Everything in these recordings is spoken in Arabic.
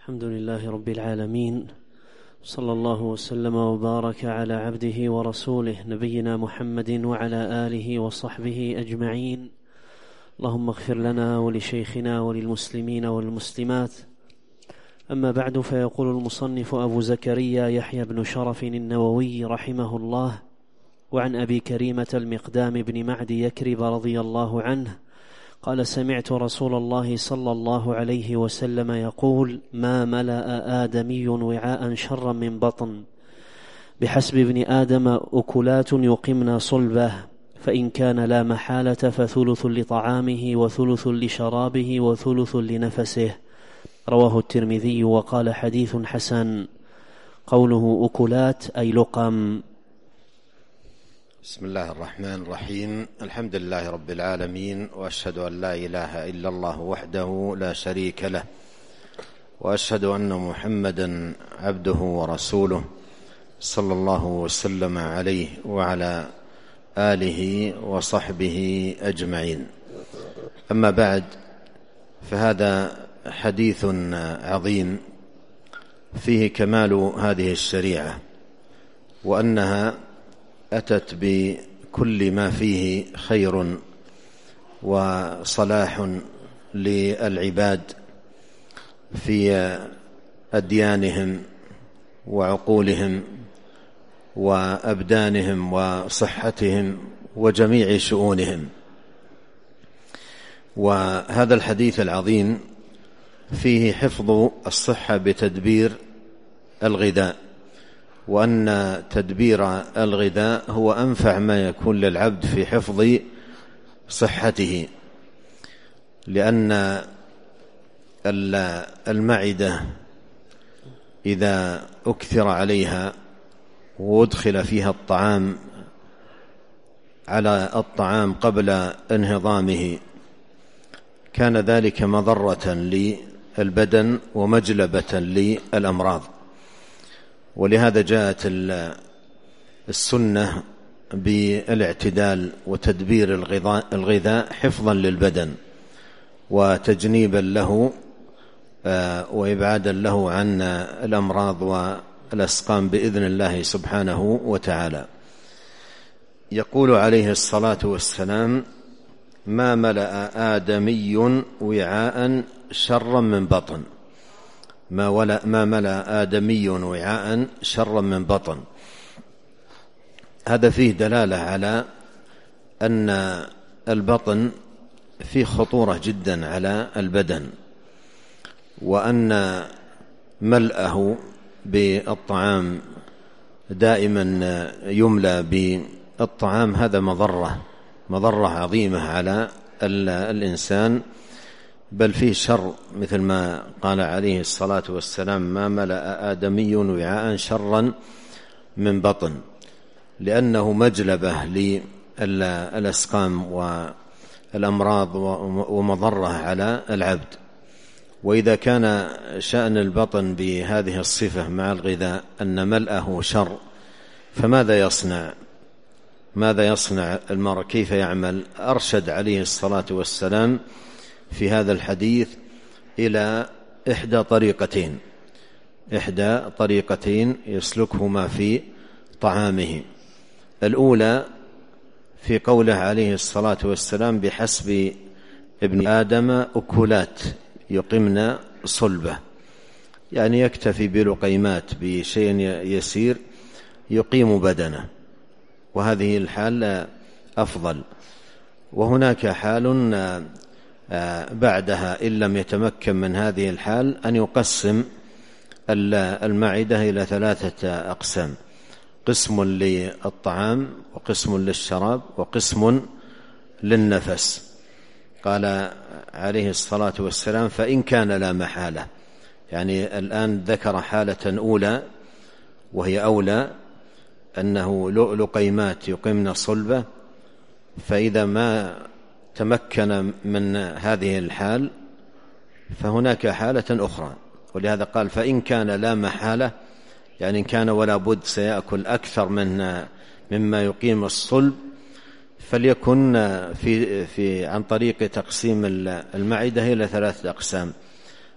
الحمد لله رب العالمين، صلى الله وسلم وبارك على عبده ورسوله نبينا محمد وعلى آله وصحبه أجمعين. اللهم اغفر لنا ولشيخنا وللمسلمين والمسلمات. أما بعد، فيقول المصنف أبو زكريا يحيى بن شرف النووي رحمه الله: وعن أبي كريمة المقدام بن معدي يكرب رضي الله عنه قال: سمعت رسول الله صلى الله عليه وسلم يقول: ما ملأ آدمي وعاء شرا من بطن، بحسب ابن آدم أكلات يقمن صلبه، فإن كان لا محالة فثلث لطعامه وثلث لشرابه وثلث لنفسه. رواه الترمذي وقال: حديث حسن. قوله أكلات أي لقم. بسم الله الرحمن الرحيم. الحمد لله رب العالمين، وأشهد أن لا إله إلا الله وحده لا شريك له، وأشهد أن محمدا عبده ورسوله صلى الله وسلم عليه وعلى آله وصحبه أجمعين. أما بعد، فهذا حديث عظيم فيه كمال هذه الشريعة، وأنها أتت بكل ما فيه خير وصلاح للعباد في أديانهم وعقولهم وأبدانهم وصحتهم وجميع شؤونهم. وهذا الحديث العظيم فيه حفظ الصحة بتدبير الغذاء، وأن تدبير الغذاء هو أنفع ما يكون للعبد في حفظ صحته، لأن المعدة إذا أكثر عليها وادخل فيها الطعام على الطعام قبل انهضامه كان ذلك مضرة للبدن ومجلبة للأمراض. ولهذا جاءت السنة بالاعتدال وتدبير الغذاء حفظا للبدن وتجنيبا له وإبعادا له عن الأمراض والأسقام بإذن الله سبحانه وتعالى. يقول عليه الصلاة والسلام: ما ملأ آدمي وعاء شرا من بطن. ما ملأ آدمي وعاء شرا من بطن. هذا فيه دلالة على أن البطن فيه خطورة جدا على البدن، وأن ملأه بالطعام دائما يملى بالطعام هذا مضرة عظيمة على الإنسان، بل فيه شر، مثل ما قال عليه الصلاة والسلام: ما ملأ آدمي وعاء شرا من بطن، لأنه مجلبة للأسقام والأمراض ومضرة على العبد. وإذا كان شأن البطن بهذه الصفة مع الغذاء أن ملأه شر، فماذا يصنع المرء؟ كيف يعمل؟ أرشد عليه الصلاة والسلام في هذا الحديث إلى إحدى طريقتين يسلكهما في طعامه. الأولى في قوله عليه الصلاة والسلام: بحسب ابن آدم أكلات يقمن صلبه، يعني يكتفي بلقيمات، بشيء يسير يقيم بدنه، وهذه الحال أفضل. وهناك حال بعدها إن لم يتمكن من هذه الحال أن يقسم المعدة إلى 3 أقسام: قسم للطعام، وقسم للشراب، وقسم للنفس. قال عليه الصلاة والسلام: فإن كان لا محالة، يعني الآن ذكر حالة أولى وهي أولى، أنه لقيمات يقمن صلبه، فإذا ما تمكن من هذه الحال فهناك حالة أخرى. ولهذا قال: فإن كان لا محالة، يعني إن كان ولا بد سيأكل أكثر مما يقيم الصلب، فليكن عن طريق تقسيم المعدة إلى 3 أقسام: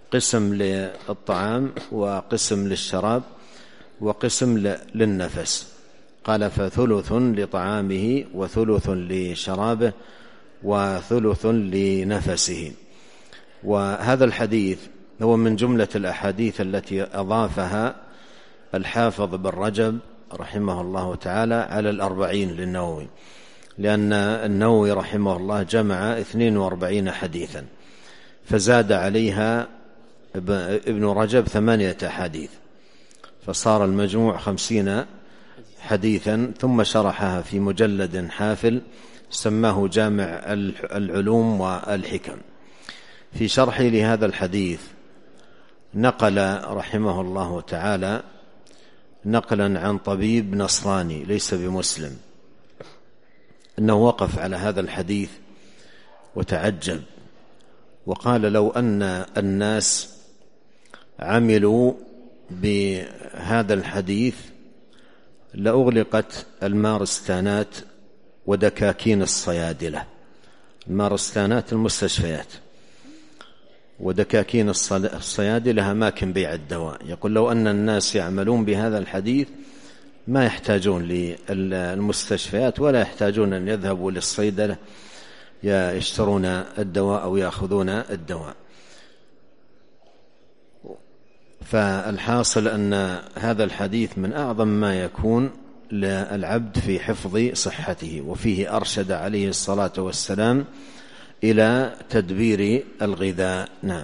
قسم للطعام وقسم للشراب وقسم للنفس. قال فثلث لطعامه وثلث لشرابه وثلث لنفسه. وهذا الحديث هو من جملة الأحاديث التي أضافها الحافظ بن رجب رحمه الله تعالى على 40 للنووي، لأن النووي رحمه الله جمع 42 حديثا، فزاد عليها ابن رجب 8 أحاديث، فصار المجموع 50 حديثا، ثم شرحها في مجلد حافل سماه جامع العلوم والحكم. في شرحه لهذا الحديث نقل رحمه الله تعالى نقلا عن طبيب نصراني ليس بمسلم أنه وقف على هذا الحديث وتعجب، وقال لو أن الناس عملوا بهذا الحديث لأغلقت المارستانات ودكاكين الصيادلة. المارستانات المستشفيات، ودكاكين الصيادلة أماكن بيع الدواء. يقول لو أن الناس يعملون بهذا الحديث ما يحتاجون للمستشفيات ولا يحتاجون أن يذهبوا للصيدلة يشترون الدواء أو يأخذون الدواء. فالحاصل أن هذا الحديث من أعظم ما يكون للعبد في حفظ صحته، وفيه أرشد عليه الصلاة والسلام إلى تدبير الغذاء. نعم.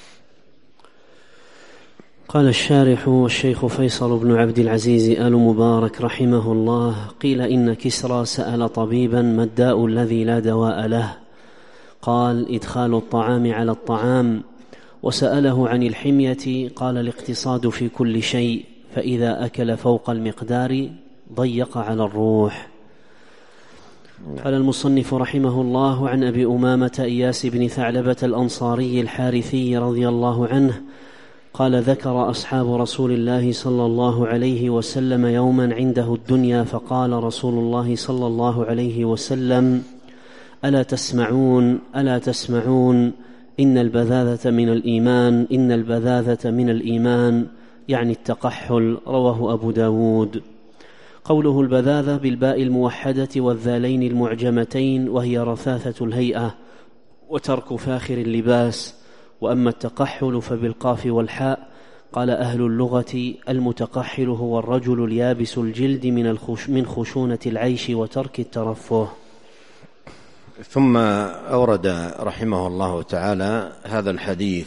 قال الشارح الشيخ فيصل بن عبد العزيز آل مبارك رحمه الله: قيل إن كسرى سأل طبيبا ما الداء الذي لا دواء له؟ قال: إدخال الطعام على الطعام. وسأله عن الحمية، قال: الاقتصاد في كل شيء، فإذا أكل فوق المقدار ضيق على الروح. قال المصنف رحمه الله: عن أبي أمامة إياس بن ثعلبة الأنصاري الحارثي رضي الله عنه قال: ذكر أصحاب رسول الله صلى الله عليه وسلم يوما عنده الدنيا، فقال رسول الله صلى الله عليه وسلم: ألا تسمعون ألا تسمعون إن البذاذة من الإيمان، إن البذاذة من الإيمان، يعني التقحل. رواه أبو داود. قوله البذاذة بالباء الموحدة والذالين المعجمتين، وهي رثاثة الهيئة وترك فاخر اللباس. وأما التقحل فبالقاف والحاء. قال أهل اللغة: المتقحل هو الرجل اليابس الجلد من خشونة العيش وترك الترفه. ثم أورد رحمه الله تعالى هذا الحديث،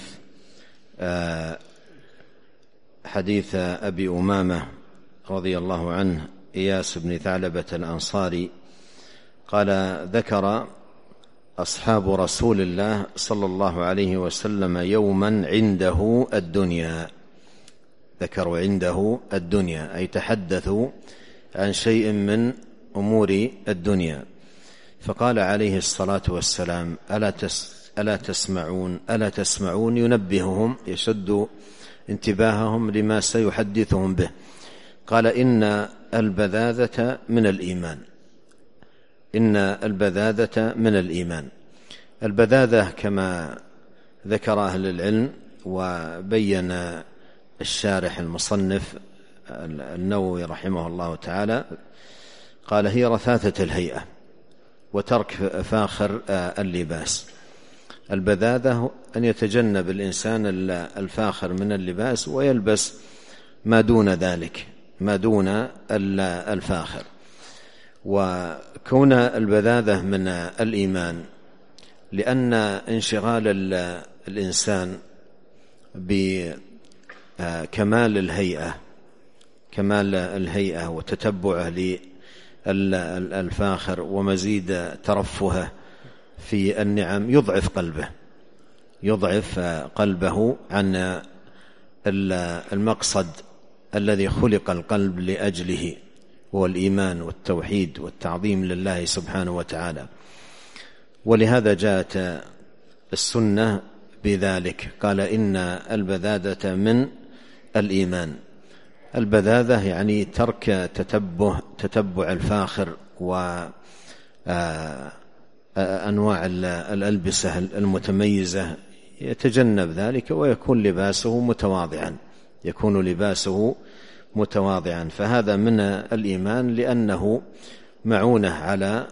حديث أبي أمامة رضي الله عنه إياس بن ثعلبة الأنصاري قال: ذكر أصحاب رسول الله صلى الله عليه وسلم يوما عنده الدنيا. ذكروا عنده الدنيا أي تحدثوا عن شيء من أمور الدنيا، فقال عليه الصلاة والسلام: ألا تسمعون ألا تسمعون، ينبههم يشد انتباههم لما سيحدثهم به. قال: إن البذاذة من الإيمان، إن البذاذة من الإيمان. البذاذة كما ذكر أهل العلم وبين الشارح المصنف النووي رحمه الله تعالى، قال: هي رثاثة الهيئة وترك فاخر اللباس. البذاذة أن يتجنب الإنسان الفاخر من اللباس ويلبس ما دون ذلك، ما دون الفاخر. وكون البذاذة من الإيمان لأن انشغال الإنسان بكمال الهيئة، كمال الهيئة وتتبعه للفاخر ومزيد ترفهه في النعم يضعف قلبه عن المقصد الذي خلق القلب لأجله، هو الإيمان والتوحيد والتعظيم لله سبحانه وتعالى. ولهذا جاءت السنة بذلك، قال: إن البذاذة من الإيمان. البذاذة يعني ترك تتبع الفاخر وأنواع الألبسة المتميزة، يتجنب ذلك ويكون لباسه متواضعا، فهذا من الإيمان، لأنه معونة على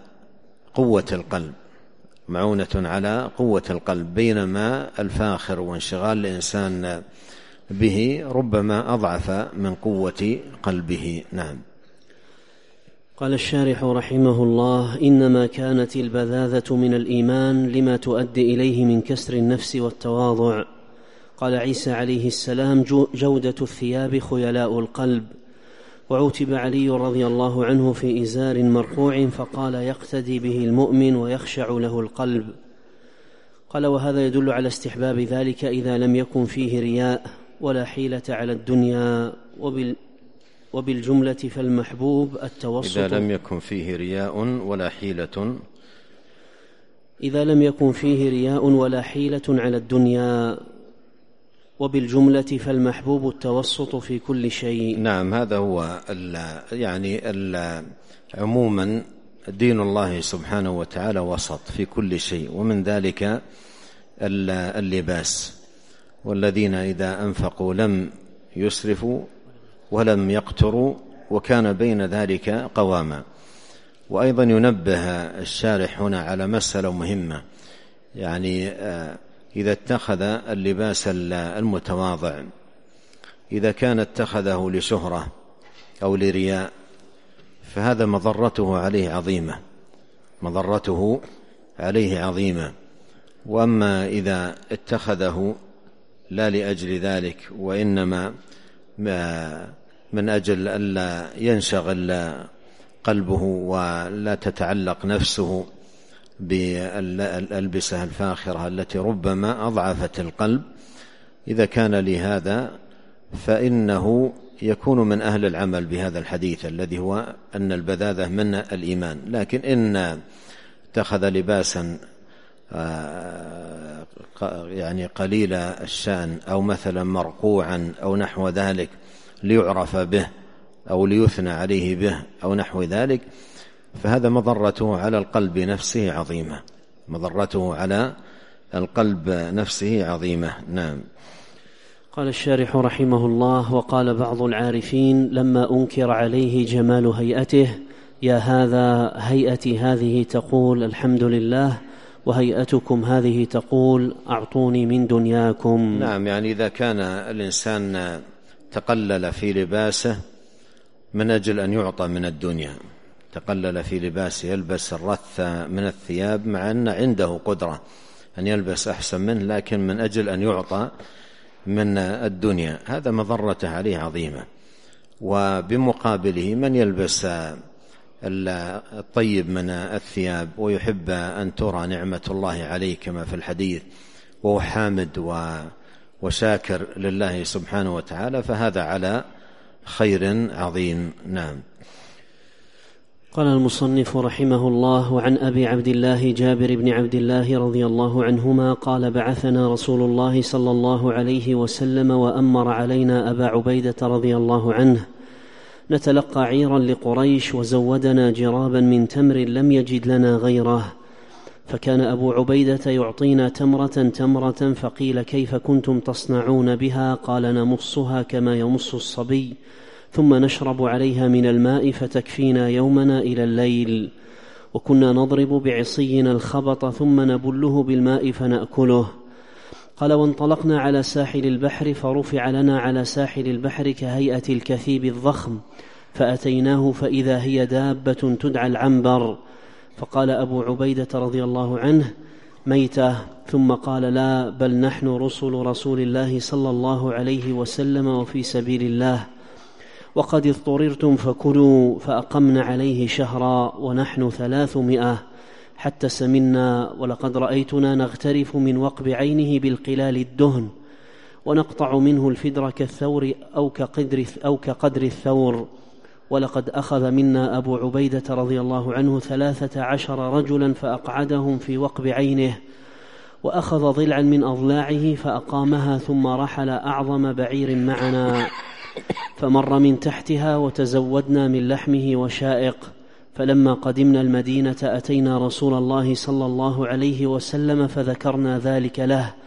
قوة القلب، بينما الفاخر وانشغال الإنسان به ربما أضعف من قوة قلبه. نعم. قال الشارح رحمه الله: إنما كانت البذاذة من الإيمان لما تؤدي إليه من كسر النفس والتواضع. قال عيسى عليه السلام: جودة الثياب خيلاء القلب. وعوتب علي رضي الله عنه في إزار مرقوع فقال: يقتدي به المؤمن ويخشع له القلب. قال: وهذا يدل على استحباب ذلك إذا لم يكن فيه رياء ولا حيلة على الدنيا، وبالجملة فالمحبوب التوسط. إذا لم يكن فيه رياء ولا حيلة على الدنيا، وبالجملة فالمحبوب التوسط في كل شيء. نعم، هذا هو عموما دين الله سبحانه وتعالى وسط في كل شيء، ومن ذلك اللباس. والذين إذا أنفقوا لم يسرفوا ولم يقتروا وكان بين ذلك قواما. وأيضا ينبه الشارح هنا على مسألة مهمة، يعني إذا اتخذ اللباس المتواضع إذا كان اتخذه لشهرة أو لرياء فهذا مضرته عليه عظيمة. وأما إذا اتخذه لا لأجل ذلك وإنما من أجل ألا ينشغل قلبه ولا تتعلق نفسه بالألبسة الفاخرة التي ربما أضعفت القلب، إذا كان لهذا فإنه يكون من أهل العمل بهذا الحديث الذي هو أن البذاذة من الإيمان. لكن إن اتخذ لباسا يعني قليل الشأن أو مثلا مرقوعا أو نحو ذلك ليعرف به أو ليثنى عليه به أو نحو ذلك، فهذا مضرته على القلب نفسه عظيمة. نعم. قال الشارح رحمه الله: وقال بعض العارفين لما أنكر عليه جمال هيئته: يا هذا هيئتي هذه تقول الحمد لله، وهيئتكم هذه تقول أعطوني من دنياكم. نعم، يعني إذا كان الإنسان تقلل في لباسه من أجل أن يعطى من الدنيا، تقلل في لباسه يلبس الرث من الثياب مع أن عنده قدرة أن يلبس أحسن منه، لكن من أجل أن يعطى من الدنيا، هذا مضرته عليه عظيمة. وبمقابله من يلبس الطيب من الثياب ويحب أن ترى نعمة الله عليه كما في الحديث وهو حامد وشاكر لله سبحانه وتعالى، فهذا على خير عظيم. نعم. قال المصنف رحمه الله: وعن أبي عبد الله جابر بن عبد الله رضي الله عنهما قال: بعثنا رسول الله صلى الله عليه وسلم وأمر علينا أبا عبيدة رضي الله عنه نتلقى عيرا لقريش، وزودنا جرابا من تمر لم يجد لنا غيره، فكان أبو عبيدة يعطينا تمرة، فقيل: كيف كنتم تصنعون بها؟ قال: نمصها كما يمص الصبي، ثم نشرب عليها من الماء فتكفينا يومنا إلى الليل، وكنا نضرب بعصينا الخبط ثم نبله بالماء فنأكله. قال: وانطلقنا على ساحل البحر، فرفع لنا على ساحل البحر كهيئة الكثيب الضخم، فأتيناه فإذا هي دابة تدعى العنبر، فقال أبو عبيدة رضي الله عنه: ميتة. ثم قال: لا، بل نحن رسول الله صلى الله عليه وسلم وفي سبيل الله، وقد اضطررتم فكلوا. فأقمنا عليه شهرا ونحن 300 حتى سمنا، ولقد رأيتنا نغترف من وقب عينه بالقلال الدهن، ونقطع منه الفدر كالثور أو كقدر الثور. ولقد أخذ منا أبو عبيدة رضي الله عنه 13 رجلا فأقعدهم في وقب عينه، وأخذ ضلعا من أضلاعه فأقامها، ثم رحل أعظم بعير معنا فمر من تحتها، وتزودنا من لحمه وشائق. فلما قدمنا المدينة أتينا رسول الله صلى الله عليه وسلم فذكرنا ذلك له،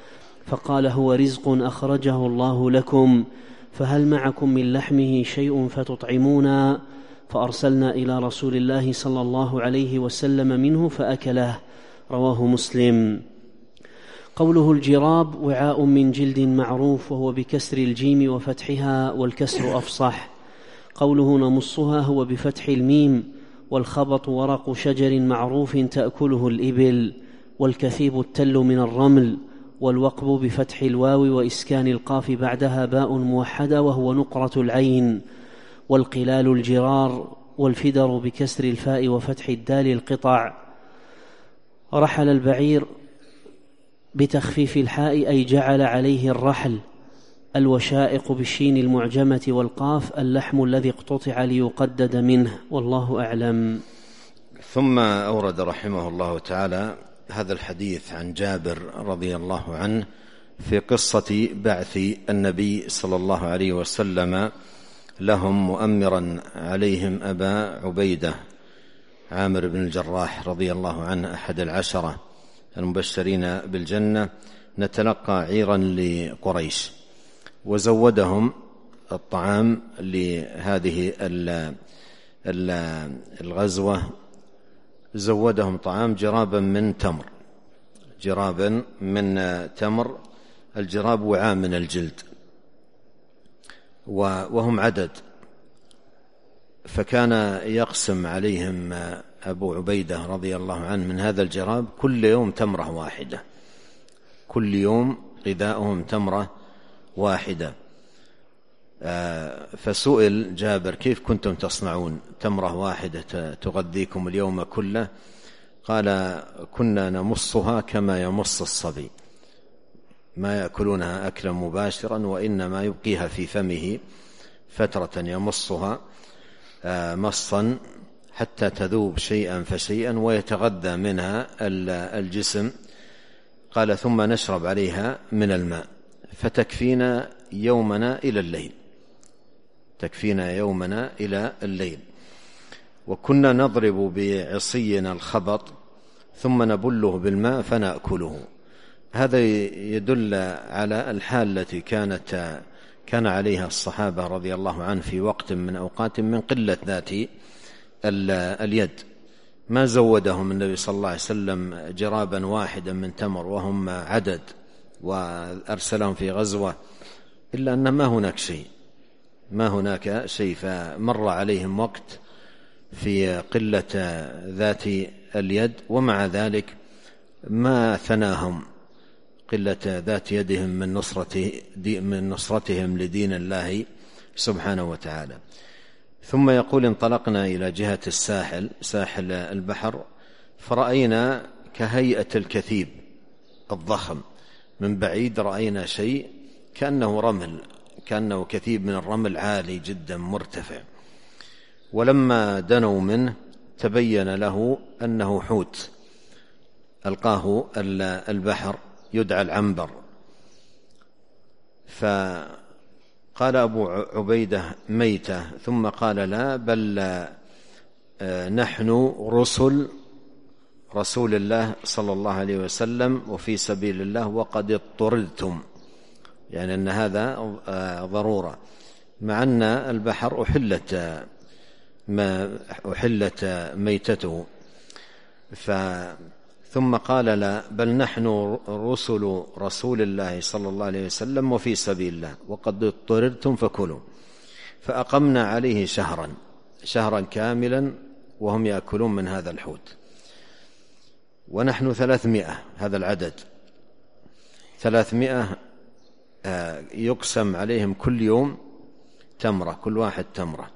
فقال: هو رزق أخرجه الله لكم، فهل معكم من لحمه شيء فتطعمونا؟ فأرسلنا إلى رسول الله صلى الله عليه وسلم منه فأكله. رواه مسلم. قوله الجراب وعاء من جلد معروف، وهو بكسر الجيم وفتحها، والكسر أفصح. قوله نمصها هو بفتح الميم. والخبط ورق شجر معروف تأكله الإبل. والكثيب التل من الرمل. والوقب بفتح الواو وإسكان القاف بعدها باء موحدة، وهو نقرة العين. والقلال الجرار. والفدر بكسر الفاء وفتح الدال القطع. رحل البعير بتخفيف الحاء أي جعل عليه الرحل. الوشائق بالشين المعجمة والقاف اللحم الذي اقتطع ليقدد منه، والله أعلم. ثم أورد رحمه الله تعالى هذا الحديث عن جابر رضي الله عنه في قصة بعث النبي صلى الله عليه وسلم لهم مؤمرا عليهم أبا عبيدة عامر بن الجراح رضي الله عنه أحد العشرة المبشرين بالجنة، نتلقى عيرا لقريش، وزودهم الطعام لهذه الغزوة، زودهم طعام جرابا من تمر، جرابا من تمر. الجراب وعاء من الجلد، وهم عدد، فكان يقسم عليهم أبو عبيدة رضي الله عنه من هذا الجراب كل يوم تمرة واحدة، كل يوم غذاؤهم تمرة واحدة. فسئل جابر: كيف كنتم تصنعون تمرة واحدة تغذيكم اليوم كله؟ قال: كنا نمصها كما يمص الصبي، ما يأكلونها أكلا مباشرا، وإنما يبقيها في فمه فترة يمصها مصا حتى تذوب شيئا فشيئا ويتغذى منها الجسم. قال: ثم نشرب عليها من الماء فتكفينا يومنا إلى الليل، تكفينا يومنا إلى الليل. وكنا نضرب بعصينا الخبط ثم نبله بالماء فنأكله. هذا يدل على الحال التي كان عليها الصحابة رضي الله عنه في وقت من أوقات من قلة ذات اليد. ما زودهم النبي صلى الله عليه وسلم جرابا واحدا من تمر وهم عدد وأرسلهم في غزوة، إلا أن ما هناك شيء. فمر عليهم وقت في قلة ذات اليد، ومع ذلك ما ثناهم قلة ذات يدهم من نصرتهم لدين الله سبحانه وتعالى. ثم يقول: انطلقنا إلى جهة الساحل، ساحل البحر، فرأينا كهيئة الكثيب الضخم، من بعيد رأينا شيء كأنه رمل، كأنه كثيب من الرمل عالي جدا مرتفع. ولما دنوا منه تبين له أنه حوت ألقاه البحر يدعى العنبر. فقال أبو عبيدة: ميتة. ثم قال: لا، بل نحن رسول الله صلى الله عليه وسلم وفي سبيل الله وقد اضطردتم، يعني أن هذا ضرورة، مع أن البحر أحلت ميتته. ثم قال: لا، بل نحن رسول الله صلى الله عليه وسلم وفي سبيل الله وقد اضطردتم فكلوا. فأقمنا عليه شهرا كاملا وهم يأكلون من هذا الحوت. ونحن 300، هذا العدد 300 يقسم عليهم كل يوم تمرة، كل واحد تمرة.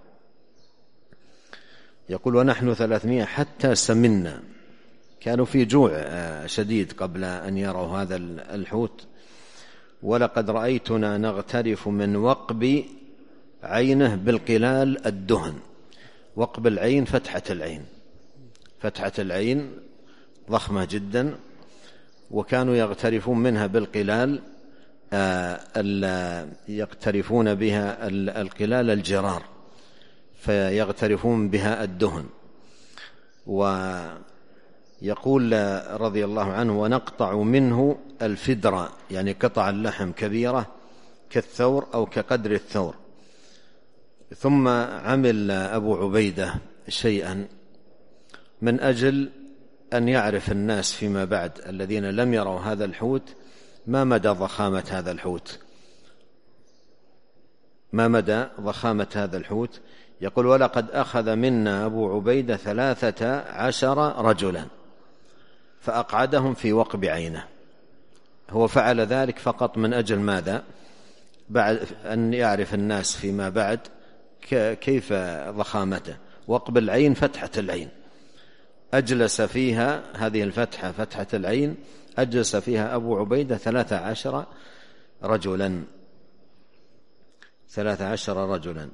يقول: ونحن 300 حتى سمنا، كانوا في جوع شديد قبل أن يروا هذا الحوت. ولقد رأيتنا نغترف من وقب عينه بالقلال الدهن. وقب العين فتحة العين ضخمة جدا، وكانوا يغترفون منها بالقلال، يقترفون بها القلال الجرار، فيغترفون بها الدهن. ويقول رضي الله عنه: ونقطع منه الفدرة يعني قطع اللحم كبيرة كالثور أو كقدر الثور. ثم عمل أبو عبيدة شيئا من أجل أن يعرف الناس فيما بعد الذين لم يروا هذا الحوت ما مدى ضخامة هذا الحوت، ما مدى ضخامة هذا الحوت. يقول: ولقد أخذ منا أبو عبيدة 13 رجلا فأقعدهم في وقب عينه. هو فعل ذلك فقط من أجل ماذا؟ بعد أن يعرف الناس فيما بعد كيف ضخامته. وقب العين فتحة العين، أجلس فيها هذه الفتحة فتحة العين، أجلس فيها أبو عبيدة 13 رجلا 13 رجلا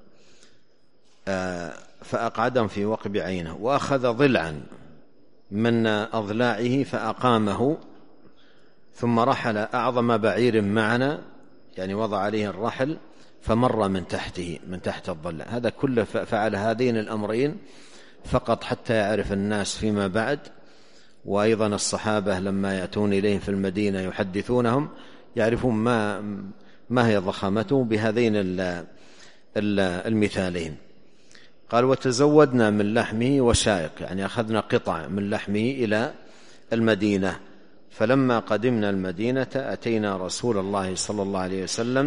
فأقعدهم في وقب عينه، وأخذ ضلعا من أضلاعه فأقامه، ثم رحل أعظم بعير معنا، يعني وضع عليه الرحل فمر من تحته، من تحت الضلع. هذا كله فعل هذين الأمرين فقط حتى يعرف الناس فيما بعد. وأيضا الصحابة لما يأتون إليه في المدينة يحدثونهم يعرفون ما هي ضخامته بهذين المثالين. قال: وتزودنا من لحمه وشائق، يعني أخذنا قطع من لحمه إلى المدينة. فلما قدمنا المدينة أتينا رسول الله صلى الله عليه وسلم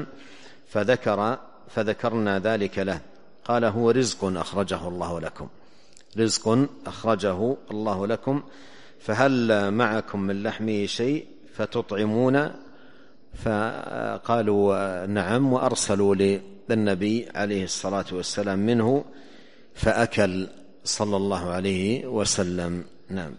فذكرنا ذلك له. قال: هو رزق أخرجه الله لكم، رزق أخرجه الله لكم، فهل معكم من لحمه شيء فتطعمون؟ فقالوا: نعم. وأرسلوا للنبي عليه الصلاة والسلام منه فأكل صلى الله عليه وسلم. نعم.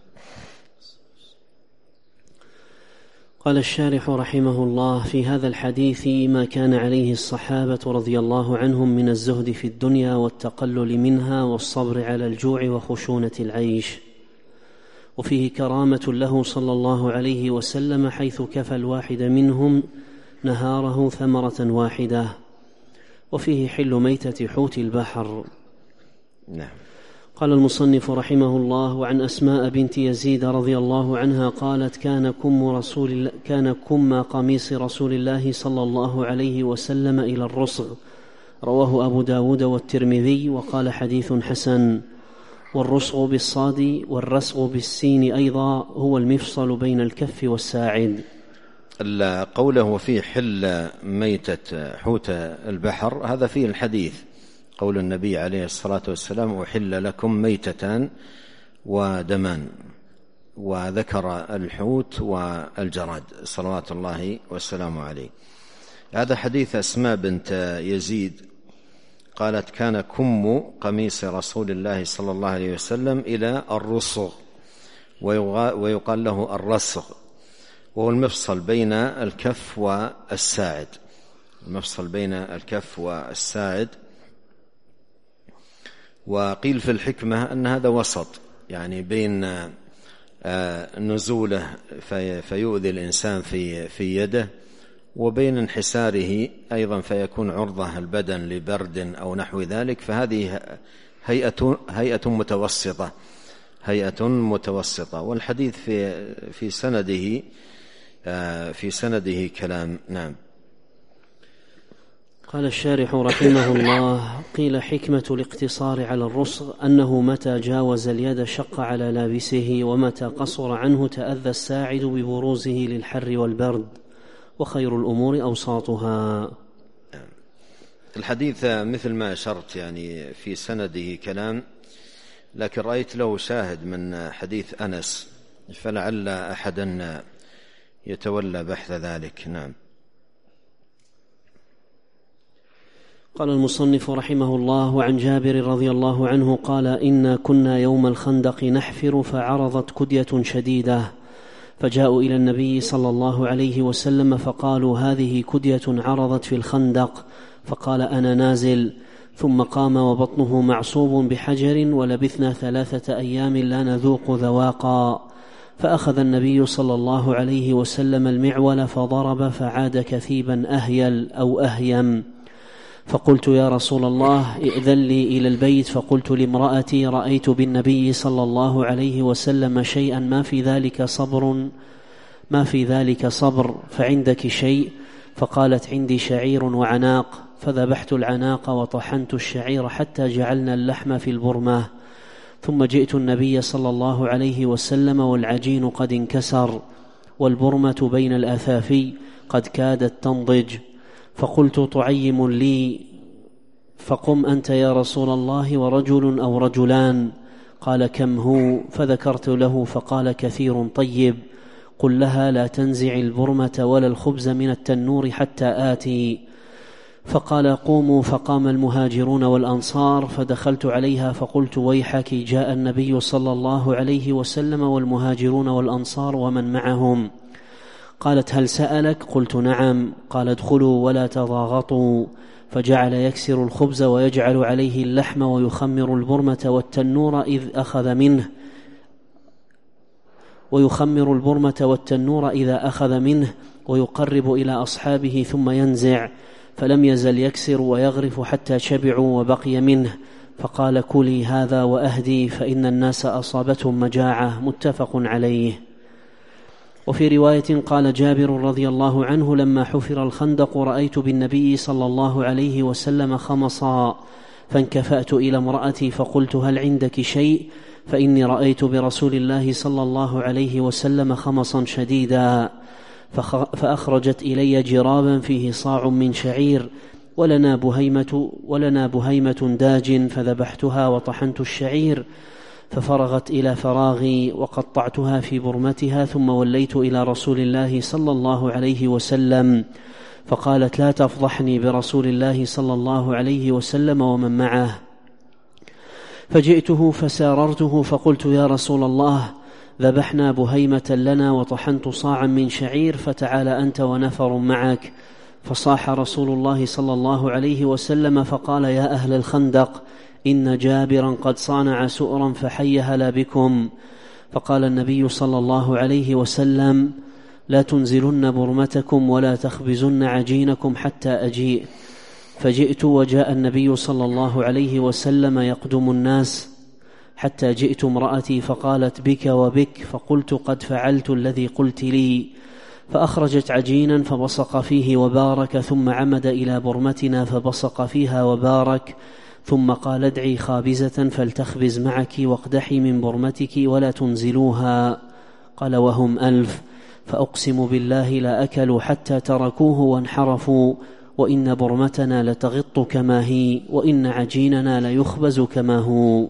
قال الشارح رحمه الله: في هذا الحديث ما كان عليه الصحابة رضي الله عنهم من الزهد في الدنيا والتقلل منها والصبر على الجوع وخشونة العيش، وفيه كرامة له صلى الله عليه وسلم حيث كفى الواحد منهم نهاره ثمرة واحدة، وفيه حل ميتة حوت البحر. نعم. قال المصنف رحمه الله: وعن أسماء بنت يزيد رضي الله عنها قالت: كان كم قميص رسول الله صلى الله عليه وسلم إلى الرصغ. رواه أبو داود والترمذي وقال: حديث حسن. والرصغ بالصاد والرسغ بالسين أيضا هو المفصل بين الكف والساعد. قوله في حل ميتة حوت البحر هذا فيه الحديث، قول النبي عليه الصلاة والسلام: أحل لكم ميتتان ودمان، وذكر الحوت والجراد صلوات الله والسلام عليه. هذا حديث أسماء بنت يزيد قالت: كان كم قميص رسول الله صلى الله عليه وسلم إلى الرصغ، ويقال له الرسغ، وهو المفصل بين الكف والساعد، المفصل بين الكف والساعد. وقيل في الحكمة أن هذا وسط، يعني بين نزوله فيؤذي الإنسان في يده، وبين انحساره أيضا فيكون عرضة البدن لبرد أو نحو ذلك. فهذه هيئة متوسطة. والحديث في سنده كلام. نعم. قال الشارح رحمه الله: قيل حكمة الاقتصار على الرصغ أنه متى جاوز اليد شق على لابسه، ومتى قصر عنه تأذى الساعد ببروزه للحر والبرد، وخير الأمور أوساطها. الحديث مثل ما أشرت يعني في سنده كلام، لكن رأيت له شاهد من حديث أنس، فلعل أحدا يتولى بحث ذلك. نعم. قال المصنف رحمه الله: وعن جابر رضي الله عنه قال: إنا كنا يوم الخندق نحفر فعرضت كدية شديدة، فجاءوا إلى النبي صلى الله عليه وسلم فقالوا: هذه كدية عرضت في الخندق. فقال: أنا نازل. ثم قام وبطنه معصوب بحجر، ولبثنا 3 أيام لا نذوق ذواقا. فأخذ النبي صلى الله عليه وسلم المعول فضرب، فعاد كثيبا أهيل أو أهيم. فقلت: يا رسول الله ائذن لي إلى البيت. فقلت لامرأتي: رأيت بالنبي صلى الله عليه وسلم شيئا ما في ذلك ما في ذلك صبر، فعندك شيء؟ فقالت: عندي شعير وعناق. فذبحت العناق وطحنت الشعير حتى جعلنا اللحم في البرمة، ثم جئت النبي صلى الله عليه وسلم والعجين قد انكسر والبرمة بين الأثافي قد كادت تنضج، فقلت: طعيم لي، فقم أنت يا رسول الله ورجل أو رجلان. قال: كم هو؟ فذكرت له، فقال: كثير طيب. قل لها: لا تنزع البرمة ولا الخبز من التنور حتى آتي. فقال: قوموا. فقام المهاجرون والأنصار، فدخلت عليها فقلت: ويحك، جاء النبي صلى الله عليه وسلم والمهاجرون والأنصار ومن معهم. قالت: هل سألك؟ قلت: نعم. قال: ادخلوا ولا تضاغطوا. فجعل يكسر الخبز ويجعل عليه اللحم ويخمر البرمة والتنور إذا أخذ منه ويقرب إلى أصحابه ثم ينزع، فلم يزل يكسر ويغرف حتى شبعوا وبقي منه. فقال: كلي هذا وأهدي، فإن الناس أصابتهم مجاعة. متفق عليه. وفي رواية قال جابر رضي الله عنه: لما حفر الخندق رأيت بالنبي صلى الله عليه وسلم خمصا، فانكفأت إلى امرأتي فقلت: هل عندك شيء؟ فإني رأيت برسول الله صلى الله عليه وسلم خمصا شديدا. فأخرجت إلي جرابا فيه صاع من شعير ولنا بهيمة داج، فذبحتها وطحنت الشعير، ففرغت إلى فراغي وقطعتها في برمتها، ثم وليت إلى رسول الله صلى الله عليه وسلم، فقالت: لا تفضحني برسول الله صلى الله عليه وسلم ومن معه. فجئته فساررته فقلت: يا رسول الله، ذبحنا بهيمة لنا وطحنت صاعا من شعير، فتعال أنت ونفر معك. فصاح رسول الله صلى الله عليه وسلم فقال: يا أهل الخندق، إن جابرا قد صانع سؤرا فحي هلا بكم. فقال النبي صلى الله عليه وسلم: لا تنزلن برمتكم ولا تخبزن عجينكم حتى أجيء. فجئت وجاء النبي صلى الله عليه وسلم يقدم الناس حتى جئت امرأتي فقالت: بك وبك. فقلت: قد فعلت الذي قلت لي. فأخرجت عجينا فبصق فيه وبارك، ثم عمد إلى برمتنا فبصق فيها وبارك، ثم قال: ادعي خابزة فلتخبز معك واقدحي من برمتك ولا تنزلوها. قال: وهم 1000. فأقسم بالله لا أكلوا حتى تركوه وانحرفوا، وإن برمتنا لتغط كما هي، وإن عجيننا ليخبز كما هو.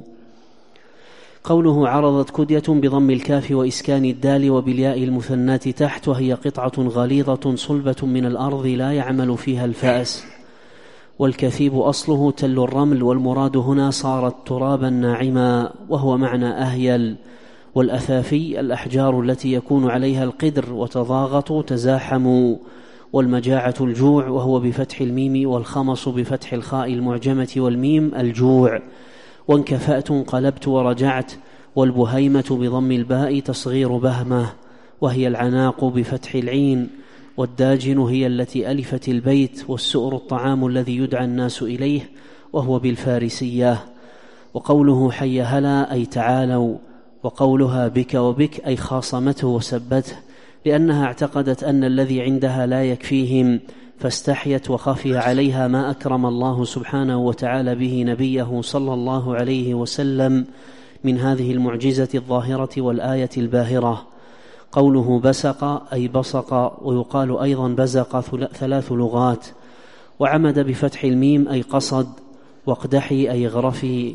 قوله: عرضت كدية بضم الكاف وإسكان الدال وبالياء المثنات تحت، وهي قطعة غليظة صلبة من الأرض لا يعمل فيها الفأس. والكثيب أصله تل الرمل، والمراد هنا صارت ترابا ناعما، وهو معنى أهيل. والأثافي الأحجار التي يكون عليها القدر، وتضاغطوا تزاحموا. والمجاعة الجوع، وهو بفتح الميم، والخمص بفتح الخاء المعجمة والميم الجوع. وانكفأت انقلبت ورجعت. والبهيمة بضم الباء تصغير بهمة، وهي العناق بفتح العين. والداجن هي التي ألفت البيت. والسؤر الطعام الذي يدعى الناس إليه، وهو بالفارسية. وقوله حي هلا أي تعالوا، وقولها بك وبك أي خاصمته وسبته، لأنها اعتقدت أن الذي عندها لا يكفيهم، فاستحيت وخفي عليها ما أكرم الله سبحانه وتعالى به نبيه صلى الله عليه وسلم من هذه المعجزة الظاهرة والآية الباهرة. قوله بسق أي بصق، ويقال أيضا بزق 3 لغات. وعمد بفتح الميم أي قصد، واقدحي أي غرفي،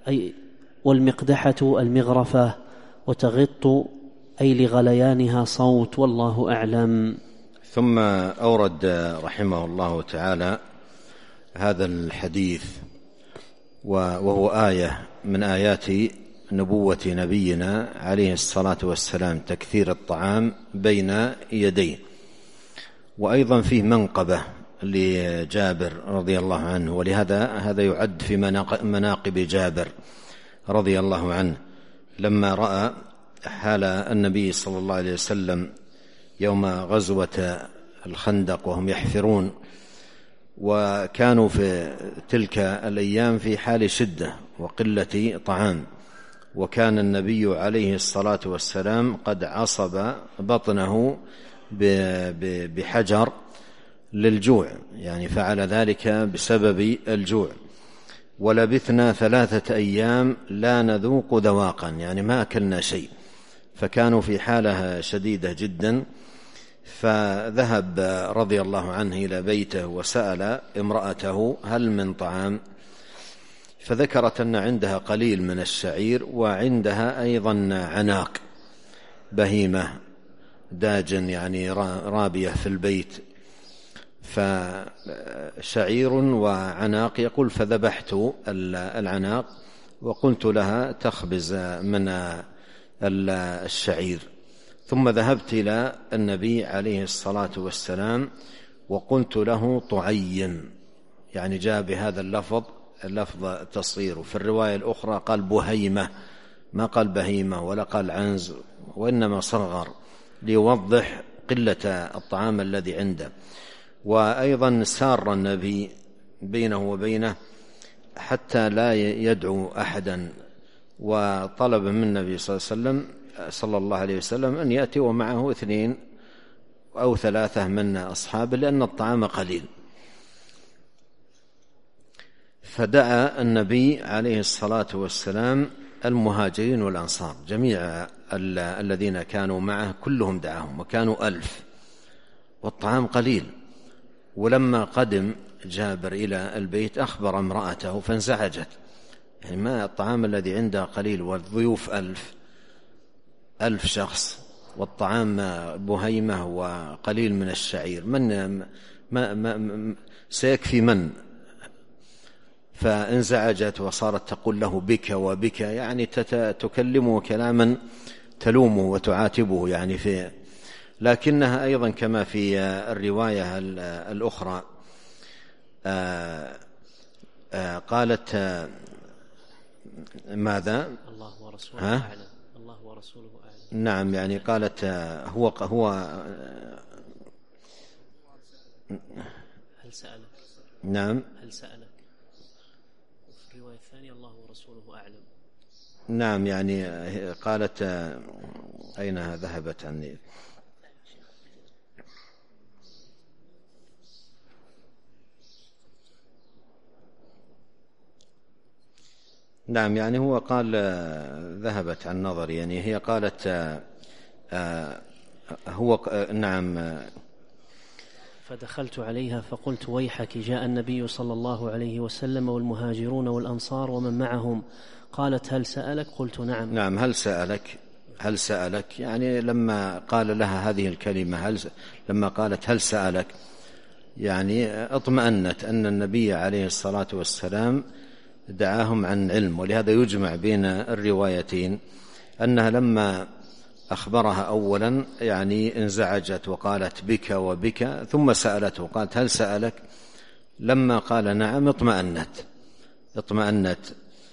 والمقدحة المغرفة، وتغط أي لغليانها صوت. والله أعلم. ثم أورد رحمه الله تعالى هذا الحديث، وهو آية من آيات نبوة نبينا عليه الصلاة والسلام، تكثير الطعام بين يديه. وأيضا فيه منقبة لجابر رضي الله عنه، ولهذا هذا يعد في مناقب جابر رضي الله عنه، لما رأى حال النبي صلى الله عليه وسلم يوم غزوة الخندق وهم يحفرون، وكانوا في تلك الأيام في حال شدة وقلة طعام، وكان النبي عليه الصلاة والسلام قد عصب بطنه بحجر للجوع، يعني فعل ذلك بسبب الجوع. ولبثنا 3 أيام لا نذوق ذواقا، يعني ما أكلنا شيء، فكانوا في حالة شديدة جدا. فذهب رضي الله عنه إلى بيته وسأل امرأته هل من طعام، فذكرت أن عندها قليل من الشعير وعندها أيضا عناق، بهيمة داجن يعني رابية في البيت، فشعير وعناق. يقول فذبحت العناق وقلت لها تخبز من الشعير، ثم ذهبت إلى النبي عليه الصلاة والسلام وقلت له طعين، يعني جاء بهذا اللفظ تصغير. في الرواية الأخرى قال بهيمة، ما قال بهيمة ولا قال عنز، وإنما صغر ليوضح قلة الطعام الذي عنده. وأيضا سار النبي بينه وبينه حتى لا يدعو أحدا، وطلب من النبي صلى الله عليه وسلم أن يأتي ومعه 2 أو 3 من أصحابه، لأن الطعام قليل. فدعا النبي عليه الصلاة والسلام المهاجرين والأنصار جميع الذين كانوا معه كلهم دعاهم، وكانوا 1000 والطعام قليل. ولما قدم جابر إلى البيت أخبر امرأته فانزعجت، يعني ما الطعام الذي عنده قليل والضيوف 1000 شخص والطعام بهيمة وقليل من الشعير، من ما سيكفي من؟ فانزعجت وصارت تقول له بك وبك، يعني تكلمه كلاما تلومه وتعاتبه يعني فيه. لكنها أيضا كما في الرواية الأخرى قالت ماذا؟ الله ورسوله أعلم. الله ورسوله أعلم. نعم، يعني قالت هو هل سألك؟ نعم، هل سألك؟ في الرواية الثانية الله ورسوله أعلم. نعم، يعني قالت أين ذهبت عني؟ نعم، يعني هو قال ذهبت عن نظري، يعني هي قالت نعم. فدخلت عليها فقلت ويحك، جاء النبي صلى الله عليه وسلم والمهاجرون والأنصار ومن معهم. قالت هل سألك؟ قلت نعم. نعم، هل سألك يعني لما قال لها هذه الكلمة لما قالت هل سألك يعني اطمأنت أن النبي عليه الصلاة والسلام دعاهم عن علم. ولهذا يجمع بين الروايتين أنها لما أخبرها أولا يعني انزعجت وقالت بك وبك، ثم سألته قالت هل سألك، لما قال نعم اطمأنت.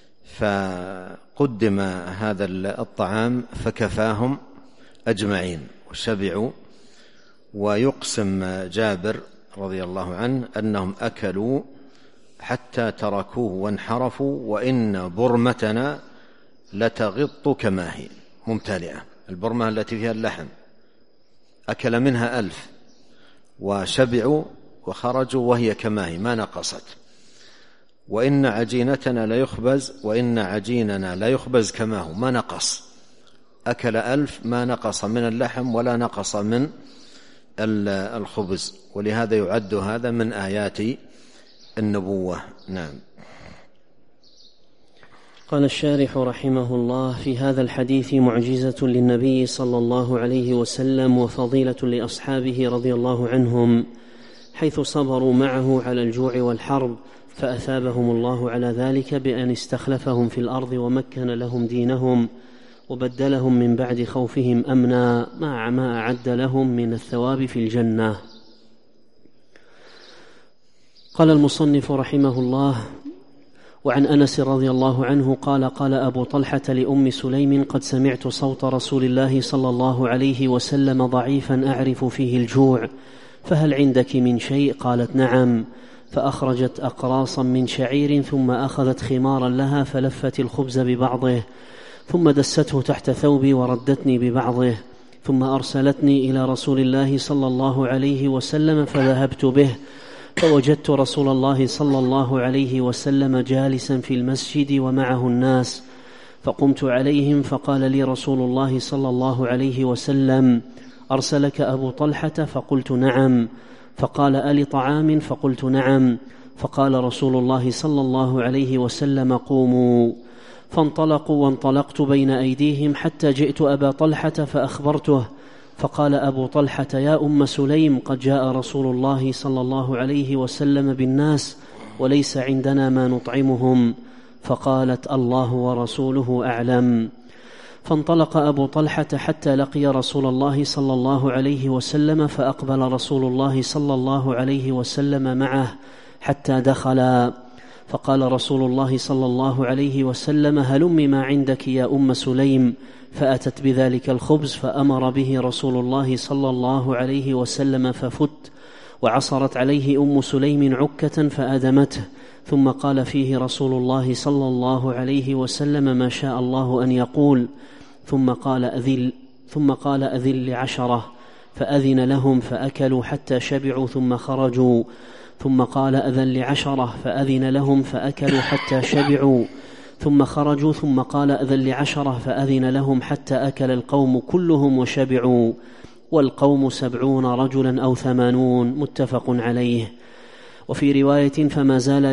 فقدم هذا الطعام فكفاهم أجمعين وشبعوا. ويقسم جابر رضي الله عنه أنهم أكلوا حتى تركوه وانحرفوا، وإن برمتنا لتغط كما هي ممتلئة. البرمة التي فيها اللحم أكل منها 1000 وشبعوا وخرجوا وهي كما هي ما نقصت. وإن عجينتنا لا يخبز كما هو ما نقص. أكل 1000 ما نقص من اللحم ولا نقص من الخبز، ولهذا يعد هذا من آيات النبوة. نعم. قال الشارح رحمه الله: في هذا الحديث معجزة للنبي صلى الله عليه وسلم وفضيلة لأصحابه رضي الله عنهم، حيث صبروا معه على الجوع والحرب، فأثابهم الله على ذلك بأن استخلفهم في الأرض ومكن لهم دينهم، وبدلهم من بعد خوفهم أمنا مع ما أعد لهم من الثواب في الجنة. قال المصنف رحمه الله: وعن أنس رضي الله عنه قال أبو طلحة لأم سليم: قد سمعت صوت رسول الله صلى الله عليه وسلم ضعيفا أعرف فيه الجوع، فهل عندك من شيء؟ قالت: نعم. فأخرجت أقراصا من شعير، ثم أخذت خمارا لها فلفت الخبز ببعضه، ثم دسته تحت ثوبي وردتني ببعضه، ثم أرسلتني إلى رسول الله صلى الله عليه وسلم فذهبت به، فوجدت رسول الله صلى الله عليه وسلم جالسا في المسجد ومعه الناس، فقمت عليهم فقال لي رسول الله صلى الله عليه وسلم: أرسلك أبو طلحة؟ فقلت: نعم. فقال: ألي طعام؟ فقلت: نعم. فقال رسول الله صلى الله عليه وسلم: قوموا. فانطلقوا وانطلقت بين أيديهم حتى جئت أبا طلحة فأخبرته، فقال أبو طلحة: يا أم سليم، قد جاء رسول الله صلى الله عليه وسلم بالناس وليس عندنا ما نطعمهم. فقالت: الله ورسوله أعلم. فانطلق أبو طلحة حتى لقي رسول الله صلى الله عليه وسلم، فأقبل رسول الله صلى الله عليه وسلم معه حتى دخلا، فقال رسول الله صلى الله عليه وسلم: هلم ما عندك يا أم سليم. فأتت بذلك الخبز، فأمر به رسول الله صلى الله عليه وسلم ففت، وعصرت عليه أم سليم عكة فأدمته، ثم قال فيه رسول الله صلى الله عليه وسلم ما شاء الله أن يقول، ثم قال أذل ل10، فأذن لهم فأكلوا حتى شبعوا ثم خرجوا، ثم قال أذن ل10، فأذن لهم فأكلوا حتى شبعوا ثم خرجوا، ثم قال أذن ل10، فأذن لهم حتى أكل القوم كلهم وشبعوا، والقوم 70 رجلا أو 80، متفق عليه. وفي رواية: فما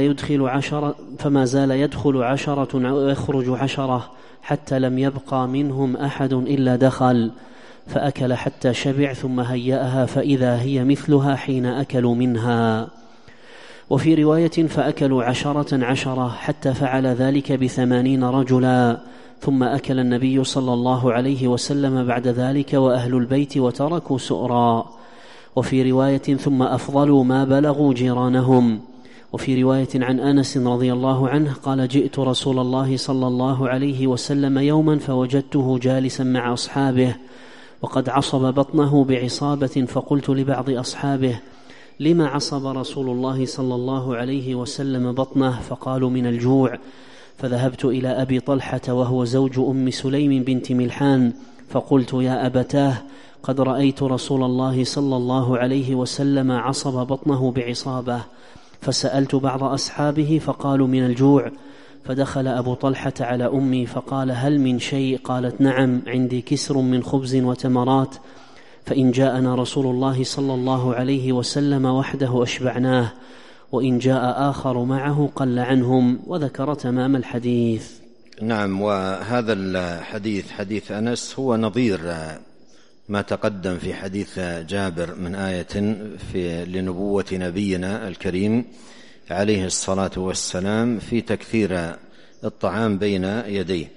زال يدخل 10 ويخرج 10 حتى لم يبقى منهم أحد إلا دخل، فأكل حتى شبع، ثم هيأها فإذا هي مثلها حين أكلوا منها. وفي رواية: فأكلوا 10 حتى فعل ذلك 80 رجلا، ثم أكل النبي صلى الله عليه وسلم بعد ذلك وأهل البيت وتركوا سؤرا. وفي رواية: ثم أفضلوا ما بلغوا جيرانهم. وفي رواية عن أنس رضي الله عنه قال: جئت رسول الله صلى الله عليه وسلم يوما فوجدته جالسا مع أصحابه وقد عصب بطنه بعصابة، فقلت لبعض أصحابه: لما عصب رسول الله صلى الله عليه وسلم بطنه؟ فقالوا: من الجوع. فذهبت إلى أبي طلحة وهو زوج أم سليم بنت ملحان، فقلت: يا أبتاه، قد رأيت رسول الله صلى الله عليه وسلم عصب بطنه بعصابة. فسألت بعض أصحابه فقالوا: من الجوع. فدخل أبو طلحة على أمي فقال: هل من شيء؟ قالت: نعم، عندي كسر من خبز وتمرات، فإن جاءنا رسول الله صلى الله عليه وسلم وحده أشبعناه، وإن جاء آخر معه قل عنهم. وذكر تمام الحديث. نعم. وهذا الحديث حديث أنس هو نظير ما تقدم في حديث جابر من آية لنبوة نبينا الكريم عليه الصلاة والسلام في تكثير الطعام بين يديه.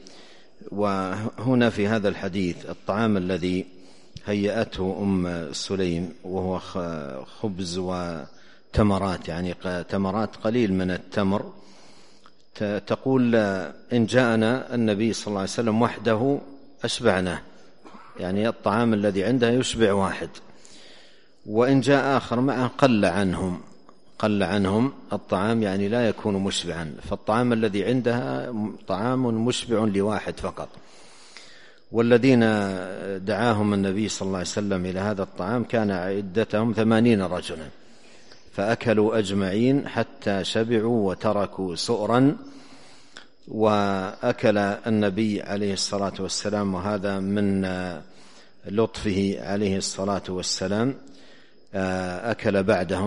وهنا في هذا الحديث الطعام الذي هيأته أم سليم وهو خبز وتمرات، يعني تمرات قليل من التمر، تقول: إن جاءنا النبي صلى الله عليه وسلم وحده أشبعناه، يعني الطعام الذي عنده يشبع واحد، وإن جاء آخر معه قل عنهم الطعام، يعني لا يكون مشبعا، فالطعام الذي عندها طعام مشبع لواحد فقط. والذين دعاهم النبي صلى الله عليه وسلم إلى هذا الطعام كان عدتهم 80 رجلا، فأكلوا أجمعين حتى شبعوا وتركوا سؤرا. وأكل النبي عليه الصلاة والسلام، وهذا من لطفه عليه الصلاة والسلام، أكل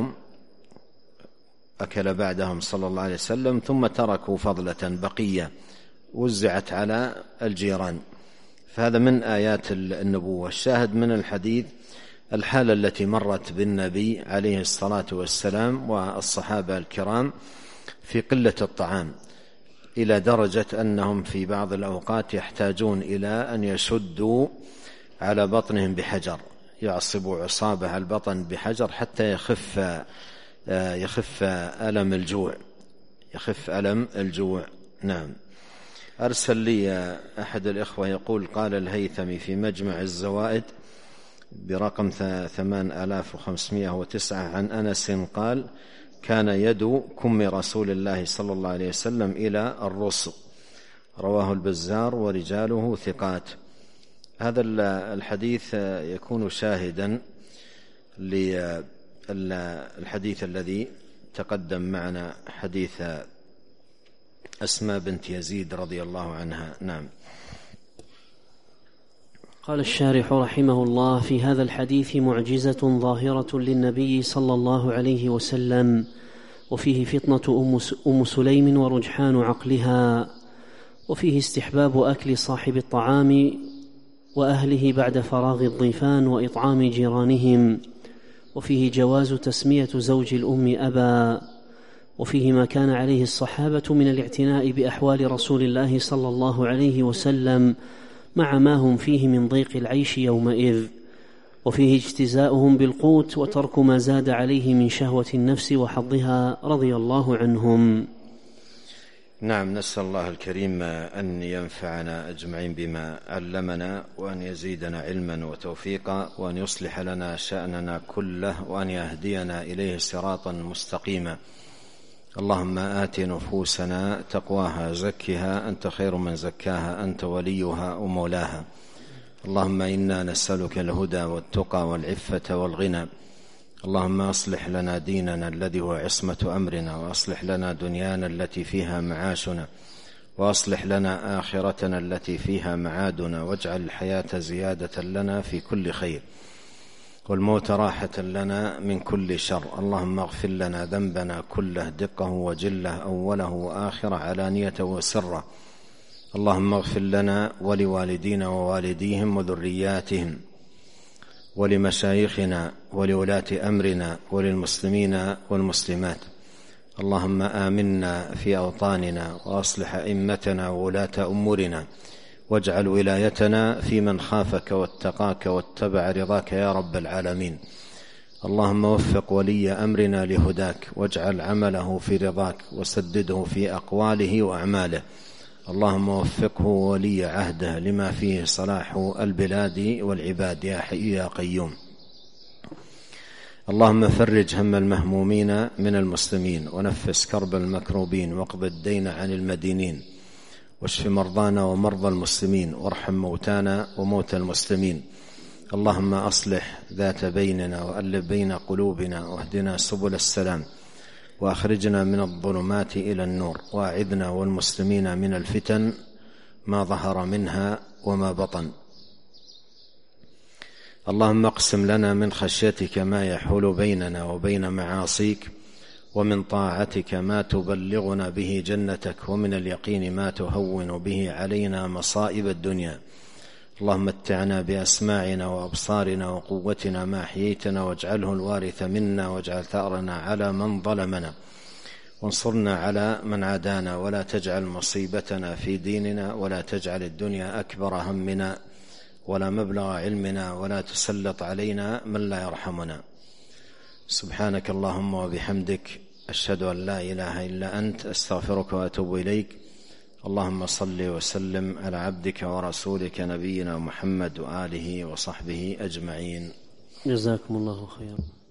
بعدهم صلى الله عليه وسلم، ثم تركوا فضلة بقية وزعت على الجيران. فهذا من آيات النبوة. الشاهد من الحديث الحالة التي مرت بالنبي عليه الصلاة والسلام والصحابة الكرام في قلة الطعام، إلى درجة أنهم في بعض الأوقات يحتاجون إلى أن يشدوا على بطنهم بحجر، يعصبوا عصابة على البطن بحجر حتى يخف ألم الجوع. نعم. أرسل لي أحد الإخوة يقول: قال الهيثمي في مجمع الزوائد برقم 8509 عن أنس قال: كان يد كم رسول الله صلى الله عليه وسلم إلى الرسل، رواه البزار ورجاله ثقات. هذا الحديث يكون شاهدا للحديث الذي تقدم معنا، حديث أسماء بنت يزيد رضي الله عنها. نعم. قال الشارح رحمه الله: في هذا الحديث معجزة ظاهرة للنبي صلى الله عليه وسلم، وفيه فطنة أم سليم ورجحان عقلها، وفيه استحباب أكل صاحب الطعام وأهله بعد فراغ الضيفان وإطعام جيرانهم، وفيه جواز تسمية زوج الأم أبا، وفيه ما كان عليه الصحابة من الاعتناء بأحوال رسول الله صلى الله عليه وسلم مع ما هم فيه من ضيق العيش يومئذ، وفيه اجتزاؤهم بالقوت وترك ما زاد عليه من شهوة النفس وحظها رضي الله عنهم. نعم. نسأل الله الكريم أن ينفعنا أجمعين بما علمنا، وأن يزيدنا علما وتوفيقا، وأن يصلح لنا شأننا كله، وأن يهدينا إليه صراطا مستقيما. اللهم آت نفوسنا تقواها زكها أنت خير من زكاها أنت وليها ومولاها. اللهم إنا نسألك الهدى والتقى والعفة والغنى. اللهم أصلح لنا ديننا الذي هو عصمة أمرنا، وأصلح لنا دنيانا التي فيها معاشنا، وأصلح لنا آخرتنا التي فيها معادنا، واجعل الحياة زيادة لنا في كل خير، والموت راحة لنا من كل شر. اللهم اغفر لنا ذنبنا كله دقه وجله، أوله وآخره، علانيته وسره. اللهم اغفر لنا ولوالدينا ووالديهم وذرياتهم، ولمشايخنا ولولاة أمرنا، وللمسلمين والمسلمات. اللهم آمنا في أوطاننا، وأصلح أئمتنا وولاة أمورنا، واجعل ولايتنا في من خافك واتقاك واتبع رضاك يا رب العالمين. اللهم وفق ولي أمرنا لهداك، واجعل عمله في رضاك، وسدده في أقواله وأعماله. اللهم وفقه ولي عهده لما فيه صلاح البلاد والعباد يا حي يا قيوم. اللهم فرج هم المهمومين من المسلمين، ونفس كرب المكروبين، واقض الدين عن المدينين، واشف مرضانا ومرضى المسلمين، وارحم موتانا وموتى المسلمين. اللهم أصلح ذات بيننا، وألف بين قلوبنا، واهدنا سبل السلام، وأخرجنا من الظلمات إلى النور، وأعذنا والمسلمين من الفتن ما ظهر منها وما بطن. اللهم اقسم لنا من خشيتك ما يحول بيننا وبين معاصيك، ومن طاعتك ما تبلغنا به جنتك، ومن اليقين ما تهون به علينا مصائب الدنيا. اللهم متعنا بأسماعنا وأبصارنا وقوتنا ما أحييتنا، واجعله الوارث منا، واجعل ثأرنا على من ظلمنا، وانصرنا على من عادانا، ولا تجعل مصيبتنا في ديننا، ولا تجعل الدنيا أكبر همنا ولا مبلغ علمنا، ولا تسلط علينا من لا يرحمنا. سبحانك اللهم وبحمدك، أشهد أن لا إله إلا أنت، أستغفرك وأتوب إليك. اللهم صل وسلم على عبدك ورسولك نبينا محمد وآله وصحبه أجمعين. جزاكم الله خيرا.